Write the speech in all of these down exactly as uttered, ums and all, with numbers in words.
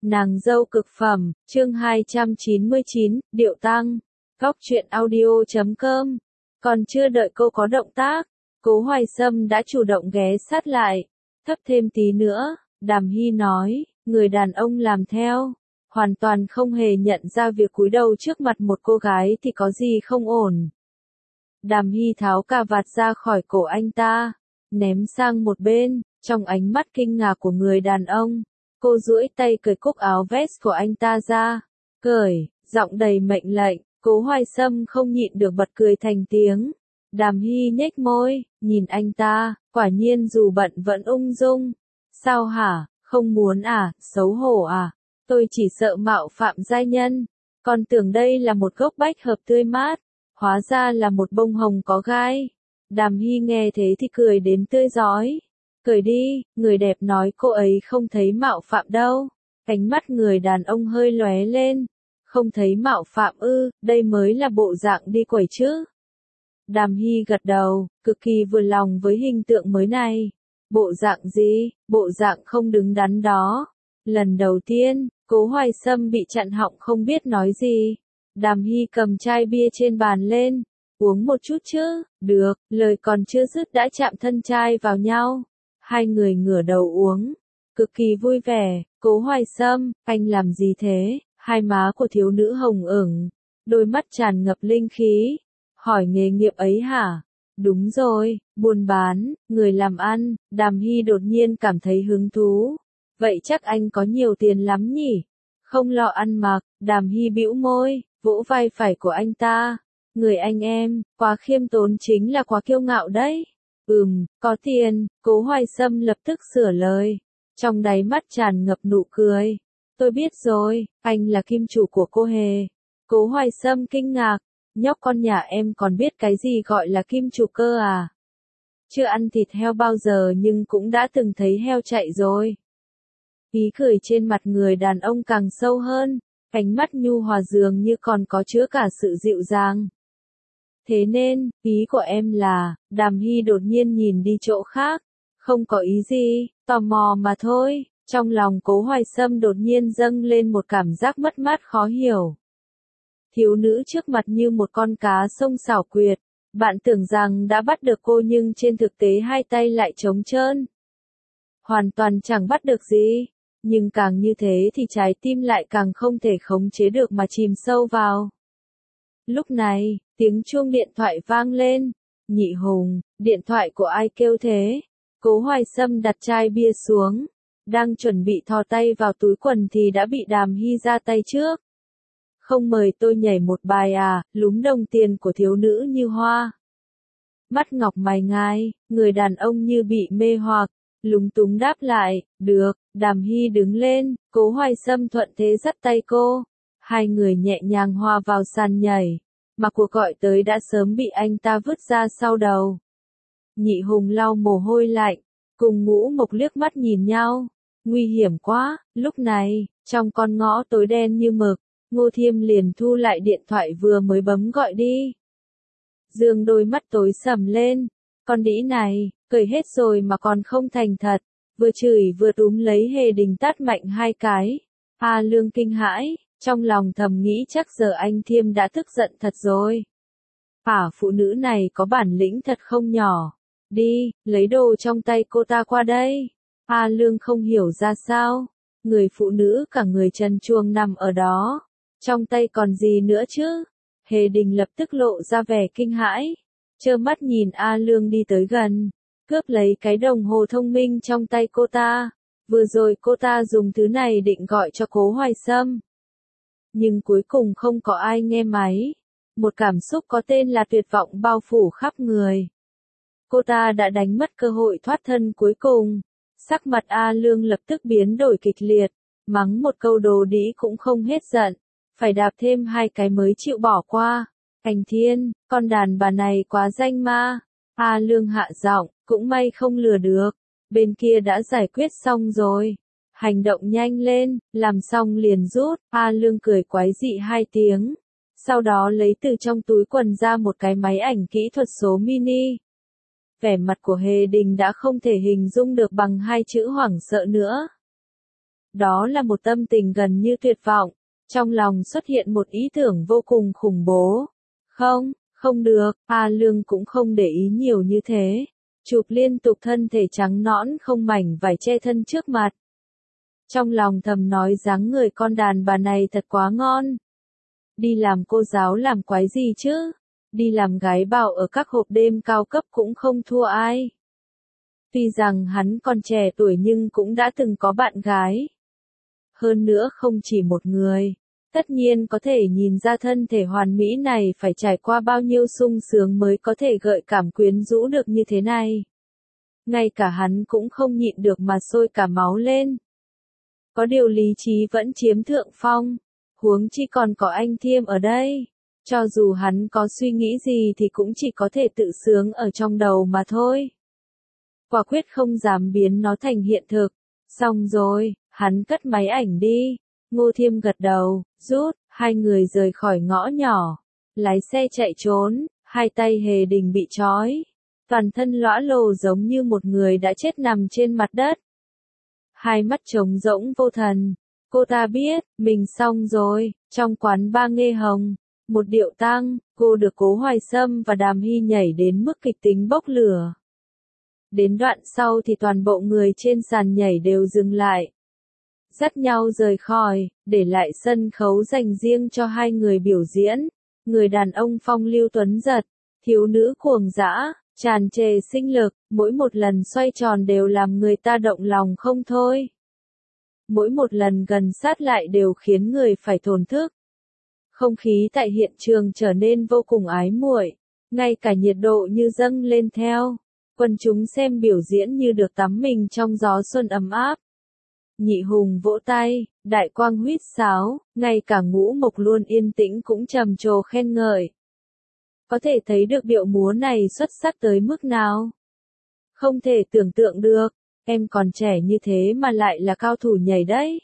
Nàng dâu cực phẩm, chương hai trăm chín mươi chín, điệu tăng. Góc truyện audio chấm com. Còn chưa đợi cô có động tác, Cố Hoài Sâm đã chủ động ghé sát lại. Thấp thêm tí nữa, Đàm Hy nói, người đàn ông làm theo. Hoàn toàn không hề nhận ra việc cúi đầu trước mặt một cô gái thì có gì không ổn. Đàm Hy tháo cà vạt ra khỏi cổ anh ta, ném sang một bên, trong ánh mắt kinh ngạc của người đàn ông. Cô duỗi tay cởi cúc áo vest của anh ta ra. Cởi, giọng đầy mệnh lệnh, Cố Hoài Sâm không nhịn được bật cười thành tiếng. Đàm Hy nhếch môi, nhìn anh ta, quả nhiên dù bận vẫn ung dung. Sao hả, không muốn à, xấu hổ à? Tôi chỉ sợ mạo phạm giai nhân. Còn tưởng đây là một gốc bách hợp tươi mát, hóa ra là một bông hồng có gai. Đàm Hy nghe thế thì cười đến tươi rói. Cởi đi, người đẹp nói cô ấy không thấy mạo phạm đâu. Ánh mắt người đàn ông hơi lóe lên. Không thấy mạo phạm ư, đây mới là bộ dạng đi quẩy chứ. Đàm Hy gật đầu, cực kỳ vừa lòng với hình tượng mới này. Bộ dạng gì, bộ dạng không đứng đắn đó. Lần đầu tiên, Cố Hoài Sâm bị chặn họng không biết nói gì. Đàm Hy cầm chai bia trên bàn lên. Uống một chút chứ, được, lời còn chưa dứt đã chạm thân chai vào nhau. Hai người ngửa đầu uống, cực kỳ vui vẻ. Cố Hoài Sâm, anh làm gì thế? Hai má của thiếu nữ hồng ửng, đôi mắt tràn ngập linh khí. Hỏi nghề nghiệp ấy hả? Đúng rồi, buôn bán, người làm ăn. Đàm Hy đột nhiên cảm thấy hứng thú. Vậy chắc anh có nhiều tiền lắm nhỉ? Không lo ăn mặc. Đàm Hy bĩu môi, vỗ vai phải của anh ta. Người anh em, quá khiêm tốn chính là quá kiêu ngạo đấy. Ừm, có tiền. Cố Hoài Sâm lập tức sửa lời. Trong đáy mắt tràn ngập nụ cười. Tôi biết rồi, anh là kim chủ của cô Hề. Cố Hoài Sâm kinh ngạc. Nhóc con nhà em còn biết cái gì gọi là kim chủ cơ à? Chưa ăn thịt heo bao giờ nhưng cũng đã từng thấy heo chạy rồi. Ý cười trên mặt người đàn ông càng sâu hơn. Ánh mắt nhu hòa dường như còn có chứa cả sự dịu dàng. Thế nên, ý của em là, Đàm Hy đột nhiên nhìn đi chỗ khác. Không có ý gì, tò mò mà thôi. Trong lòng Cố Hoài Sâm đột nhiên dâng lên một cảm giác mất mát khó hiểu. Thiếu nữ trước mặt như một con cá sông xảo quyệt. Bạn tưởng rằng đã bắt được cô nhưng trên thực tế hai tay lại trống trơn. Hoàn toàn chẳng bắt được gì. Nhưng càng như thế thì trái tim lại càng không thể khống chế được mà chìm sâu vào. Lúc này, tiếng chuông điện thoại vang lên. Nhị Hùng, điện thoại của ai kêu thế? Cố Hoài Sâm đặt chai bia xuống. Đang chuẩn bị thò tay vào túi quần thì đã bị Đàm Hy ra tay trước. Không mời tôi nhảy một bài à? Lúm đồng tiền của thiếu nữ như hoa. Mắt ngọc mày ngai, người đàn ông như bị mê hoặc, lúng túng đáp lại, được. Đàm Hy đứng lên, Cố Hoài Sâm thuận thế dắt tay cô. Hai người nhẹ nhàng hòa vào sàn nhảy, mà cuộc gọi tới đã sớm bị anh ta vứt ra sau đầu. Nhị Hùng lau mồ hôi lạnh, cùng Ngũ Mộc liếc mắt nhìn nhau. Nguy hiểm quá. Lúc này, trong con ngõ tối đen như mực, Ngô Thiêm liền thu lại điện thoại vừa mới bấm gọi đi. Dương đôi mắt tối sầm lên. Con đĩ này, cười hết rồi mà còn không thành thật. Vừa chửi vừa túm lấy Hề Đình tát mạnh hai cái. A Lương kinh hãi, trong lòng thầm nghĩ chắc giờ anh Thiêm đã tức giận thật rồi. Ả phụ nữ này có bản lĩnh thật không nhỏ. Đi, lấy đồ trong tay cô ta qua đây. A Lương không hiểu ra sao. Người phụ nữ cả người trần truồng nằm ở đó. Trong tay còn gì nữa chứ? Hề Đình lập tức lộ ra vẻ kinh hãi. Trơ mắt nhìn A Lương đi tới gần. Cướp lấy cái đồng hồ thông minh trong tay cô ta. Vừa rồi cô ta dùng thứ này định gọi cho Cố Hoài Sâm. Nhưng cuối cùng không có ai nghe máy. Một cảm xúc có tên là tuyệt vọng bao phủ khắp người. Cô ta đã đánh mất cơ hội thoát thân cuối cùng. Sắc mặt A Lương lập tức biến đổi kịch liệt. Mắng một câu đồ đĩ cũng không hết giận. Phải đạp thêm hai cái mới chịu bỏ qua. Anh Thiên, con đàn bà này quá danh ma. A Lương hạ giọng, cũng may không lừa được. Bên kia đã giải quyết xong rồi. Hành động nhanh lên, làm xong liền rút. A Lương cười quái dị hai tiếng. Sau đó lấy từ trong túi quần ra một cái máy ảnh kỹ thuật số mini. Vẻ mặt của Hề Đình đã không thể hình dung được bằng hai chữ hoảng sợ nữa. Đó là một tâm tình gần như tuyệt vọng. Trong lòng xuất hiện một ý tưởng vô cùng khủng bố. Không, không được, A Lương cũng không để ý nhiều như thế. Chụp liên tục thân thể trắng nõn không mảnh vải che thân trước mặt. Trong lòng thầm nói dáng người con đàn bà này thật quá ngon. Đi làm cô giáo làm quái gì chứ? Đi làm gái bảo ở các hộp đêm cao cấp cũng không thua ai. Tuy rằng hắn còn trẻ tuổi nhưng cũng đã từng có bạn gái. Hơn nữa không chỉ một người. Tất nhiên có thể nhìn ra thân thể hoàn mỹ này phải trải qua bao nhiêu sung sướng mới có thể gợi cảm quyến rũ được như thế này. Ngay cả hắn cũng không nhịn được mà sôi cả máu lên. Có điều lý trí vẫn chiếm thượng phong. Huống chi còn có anh Thiêm ở đây. Cho dù hắn có suy nghĩ gì thì cũng chỉ có thể tự sướng ở trong đầu mà thôi. Quả quyết không dám biến nó thành hiện thực. Xong rồi, hắn cất máy ảnh đi. Ngô Thiêm gật đầu, rút, hai người rời khỏi ngõ nhỏ. Lái xe chạy trốn, hai tay Hề Đình bị trói. Toàn thân lõa lồ giống như một người đã chết nằm trên mặt đất. Hai mắt trống rỗng vô thần. Cô ta biết, mình xong rồi, trong quán ba Nghê Hồng. Một điệu tang, cô được Cố Hoài Sâm và Đàm Hy nhảy đến mức kịch tính bốc lửa. Đến đoạn sau thì toàn bộ người trên sàn nhảy đều dừng lại. Dắt nhau rời khỏi, để lại sân khấu dành riêng cho hai người biểu diễn. Người đàn ông phong lưu tuấn giật, thiếu nữ cuồng dã, tràn trề sinh lực, mỗi một lần xoay tròn đều làm người ta động lòng không thôi. Mỗi một lần gần sát lại đều khiến người phải thổn thức. Không khí tại hiện trường trở nên vô cùng ái muội, ngay cả nhiệt độ như dâng lên theo. Quần chúng xem biểu diễn như được tắm mình trong gió xuân ấm áp. Nhị Hùng vỗ tay, Đại Quang huýt sáo, ngay cả Ngũ Mộc luôn yên tĩnh cũng trầm trồ khen ngợi. Có thể thấy được điệu múa này xuất sắc tới mức nào. Không thể tưởng tượng được, em còn trẻ như thế mà lại là cao thủ nhảy đấy.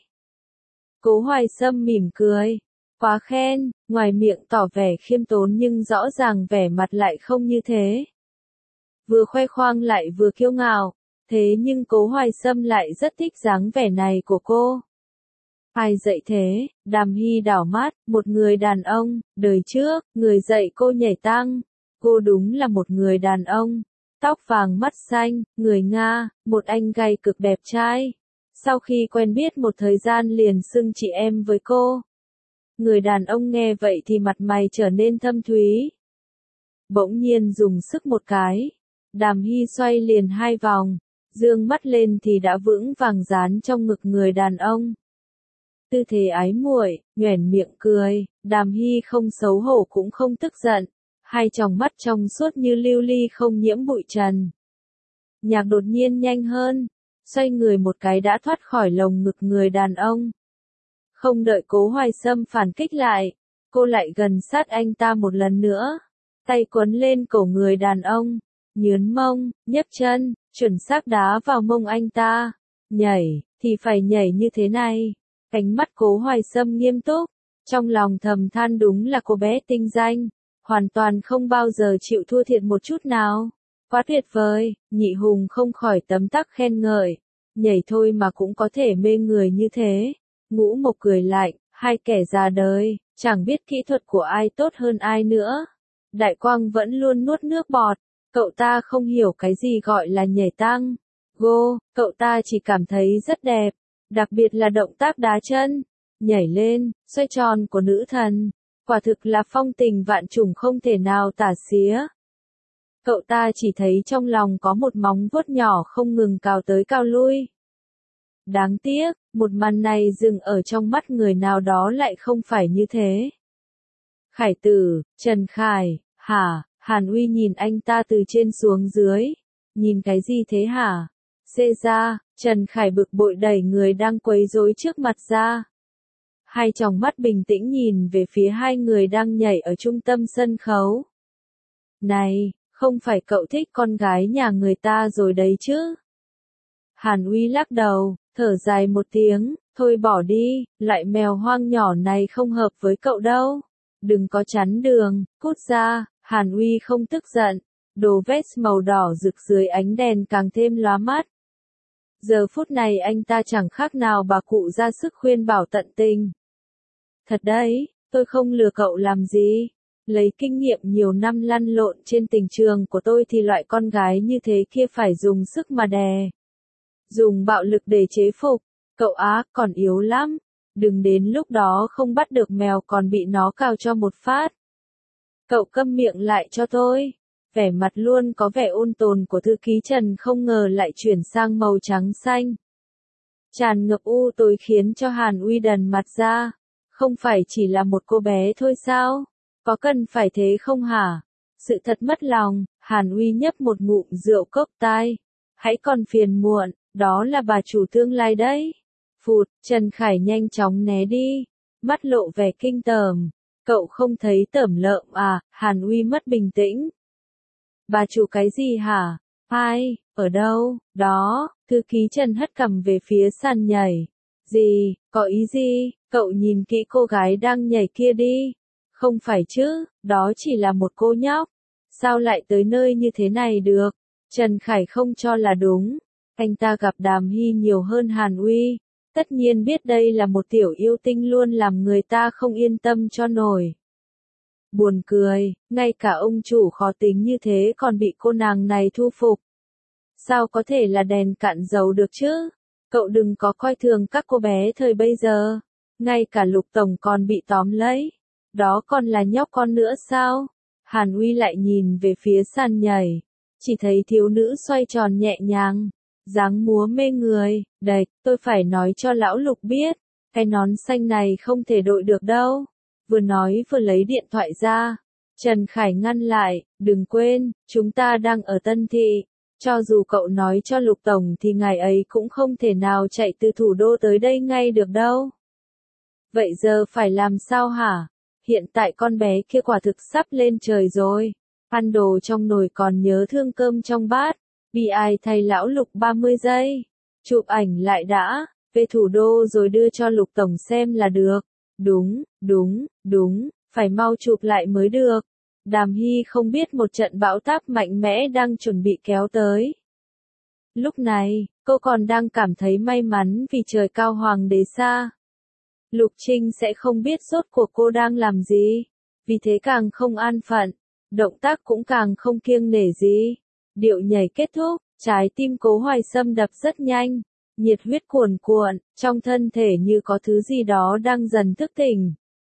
Cố Hoài Sâm mỉm cười, quá khen, ngoài miệng tỏ vẻ khiêm tốn nhưng rõ ràng vẻ mặt lại không như thế. Vừa khoe khoang lại vừa kiêu ngạo, thế nhưng Cố Hoài Sâm lại rất thích dáng vẻ này của cô. Ai dạy thế? Đàm Hy đảo mắt, một người đàn ông, đời trước, người dạy cô nhảy tang. Cô đúng là một người đàn ông, tóc vàng mắt xanh, người Nga, một anh gay cực đẹp trai. Sau khi quen biết một thời gian liền xưng chị em với cô. Người đàn ông nghe vậy thì mặt mày trở nên thâm thúy. Bỗng nhiên dùng sức một cái. Đàm Hy xoay liền hai vòng, dương mắt lên thì đã vững vàng dán trong ngực người đàn ông. Tư thế ái muội, nhoẻn miệng cười, Đàm Hy không xấu hổ cũng không tức giận, hai tròng mắt trong suốt như lưu ly không nhiễm bụi trần. Nhạc đột nhiên nhanh hơn, xoay người một cái đã thoát khỏi lồng ngực người đàn ông. Không đợi Cố Hoài Sâm phản kích lại, cô lại gần sát anh ta một lần nữa, tay quấn lên cổ người đàn ông, nhướn mông, nhấc chân, chuẩn xác đá vào mông anh ta. Nhảy, thì phải nhảy như thế này. Cánh mắt Cố Hoài Sâm nghiêm túc, trong lòng thầm than đúng là cô bé tinh danh, hoàn toàn không bao giờ chịu thua thiệt một chút nào. Quá tuyệt vời, Nhị Hùng không khỏi tấm tắc khen ngợi, nhảy thôi mà cũng có thể mê người như thế. Ngũ Mộc cười lạnh, hai kẻ già đời, chẳng biết kỹ thuật của ai tốt hơn ai nữa. Đại Quang vẫn luôn nuốt nước bọt, cậu ta không hiểu cái gì gọi là nhảy tang. Go, cậu ta chỉ cảm thấy rất đẹp. Đặc biệt là động tác đá chân, nhảy lên, xoay tròn của nữ thần, quả thực là phong tình vạn trùng không thể nào tả xía. Cậu ta chỉ thấy trong lòng có một móng vuốt nhỏ không ngừng cào tới cào lui. Đáng tiếc, một màn này dừng ở trong mắt người nào đó lại không phải như thế. Khải Tử, Trần Khải, hả? Hàn Uy nhìn anh ta từ trên xuống dưới. Nhìn cái gì thế hả? Xê ra, Trần Khải bực bội đẩy người đang quấy rối trước mặt ra. Hai tròng mắt bình tĩnh nhìn về phía hai người đang nhảy ở trung tâm sân khấu. Này, không phải cậu thích con gái nhà người ta rồi đấy chứ? Hàn Uy lắc đầu, thở dài một tiếng, thôi bỏ đi, loại mèo hoang nhỏ này không hợp với cậu đâu. Đừng có chắn đường, cút ra. Hàn Uy không tức giận, đồ vest màu đỏ rực dưới ánh đèn càng thêm lóa mắt. Giờ phút này anh ta chẳng khác nào bà cụ ra sức khuyên bảo tận tình. Thật đấy, tôi không lừa cậu làm gì. Lấy kinh nghiệm nhiều năm lăn lộn trên tình trường của tôi thì loại con gái như thế kia phải dùng sức mà đè. Dùng bạo lực để chế phục. Cậu á, còn yếu lắm. Đừng đến lúc đó không bắt được mèo còn bị nó cào cho một phát. Cậu câm miệng lại cho tôi. Vẻ mặt luôn có vẻ ôn tồn của thư ký Trần không ngờ lại chuyển sang màu trắng xanh. Tràn ngập u tối khiến cho Hàn Uy đần mặt ra. Không phải chỉ là một cô bé thôi sao? Có cần phải thế không hả? Sự thật mất lòng, Hàn Uy nhấp một ngụm rượu cốc tai. Hãy còn phiền muộn, đó là bà chủ tương lai đấy. Phụt, Trần Khải nhanh chóng né đi. Mắt lộ vẻ kinh tởm. Cậu không thấy tởm lợm à? Hàn Uy mất bình tĩnh. Bà chủ cái gì hả? Ai? Ở đâu? Đó, thư ký Trần hất cằm về phía sàn nhảy. Gì? Có ý gì? Cậu nhìn kỹ cô gái đang nhảy kia đi. Không phải chứ, đó chỉ là một cô nhóc. Sao lại tới nơi như thế này được? Trần Khải không cho là đúng. Anh ta gặp Đàm Hy nhiều hơn Hàn Uy. Tất nhiên biết đây là một tiểu yêu tinh luôn làm người ta không yên tâm cho nổi. Buồn cười, ngay cả ông chủ khó tính như thế còn bị cô nàng này thu phục. Sao có thể là đèn cạn dầu được chứ? Cậu đừng có coi thường các cô bé thời bây giờ. Ngay cả Lục Tổng còn bị tóm lấy. Đó còn là nhóc con nữa sao? Hàn Uy lại nhìn về phía sàn nhảy. Chỉ thấy thiếu nữ xoay tròn nhẹ nhàng. Dáng múa mê người. Đạch, tôi phải nói cho lão Lục biết. Cái nón xanh này không thể đội được đâu. Vừa nói vừa lấy điện thoại ra. Trần Khải ngăn lại. Đừng quên, chúng ta đang ở Tân Thị. Cho dù cậu nói cho Lục Tổng thì ngày ấy cũng không thể nào chạy từ thủ đô tới đây ngay được đâu. Vậy giờ phải làm sao hả? Hiện tại con bé kia quả thực sắp lên trời rồi. Ăn đồ trong nồi còn nhớ thương cơm trong bát. Bi ai thay lão Lục ba mươi giây. Chụp ảnh lại đã. Về thủ đô rồi đưa cho Lục Tổng xem là được. Đúng, đúng, đúng. Phải mau chụp lại mới được. Đàm Hy không biết một trận bão táp mạnh mẽ đang chuẩn bị kéo tới. Lúc này, cô còn đang cảm thấy may mắn vì trời cao hoàng đế xa. Lục Trinh sẽ không biết rốt cuộc cô đang làm gì. Vì thế càng không an phận. Động tác cũng càng không kiêng nể gì. Điệu nhảy kết thúc, trái tim Cố Hoài Sâm đập rất nhanh. Nhiệt huyết cuồn cuộn, trong thân thể như có thứ gì đó đang dần thức tỉnh.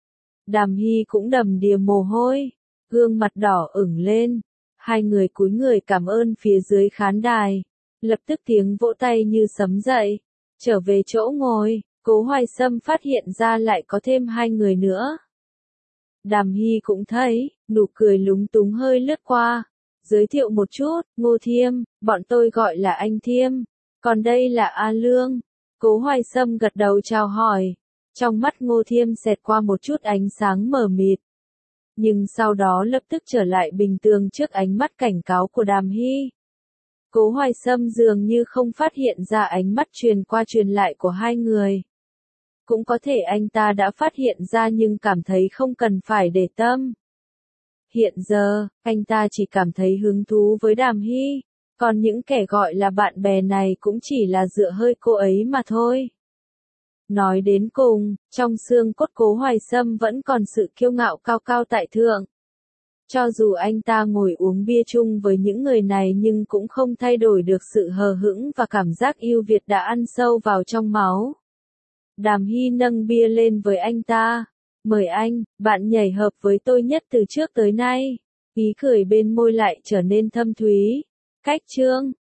Đàm Hy cũng đầm đìa mồ hôi. Gương mặt đỏ ửng lên. Hai người cúi người cảm ơn phía dưới khán đài. Lập tức tiếng vỗ tay như sấm dậy. Trở về chỗ ngồi, Cố Hoài Sâm phát hiện ra lại có thêm hai người nữa. Đàm Hy cũng thấy, nụ cười lúng túng hơi lướt qua. Giới thiệu một chút, Ngô Thiêm, bọn tôi gọi là anh Thiêm. Còn đây là A Lương. Cố Hoài Sâm gật đầu chào hỏi. Trong mắt Ngô Thiêm xẹt qua một chút ánh sáng mờ mịt. Nhưng sau đó lập tức trở lại bình thường trước ánh mắt cảnh cáo của Đàm Hy. Cố Hoài Sâm dường như không phát hiện ra ánh mắt truyền qua truyền lại của hai người. Cũng có thể anh ta đã phát hiện ra nhưng cảm thấy không cần phải để tâm. Hiện giờ, anh ta chỉ cảm thấy hứng thú với Đàm Hy. Còn những kẻ gọi là bạn bè này cũng chỉ là dựa hơi cô ấy mà thôi. Nói đến cùng, trong xương cốt Cố Hoài Sâm vẫn còn sự kiêu ngạo cao cao tại thượng. Cho dù anh ta ngồi uống bia chung với những người này nhưng cũng không thay đổi được sự hờ hững và cảm giác yêu Việt đã ăn sâu vào trong máu. Đàm Hy nâng bia lên với anh ta. Mời anh, bạn nhảy hợp với tôi nhất từ trước tới nay. Ý cười bên môi lại trở nên thâm thúy. Cách chương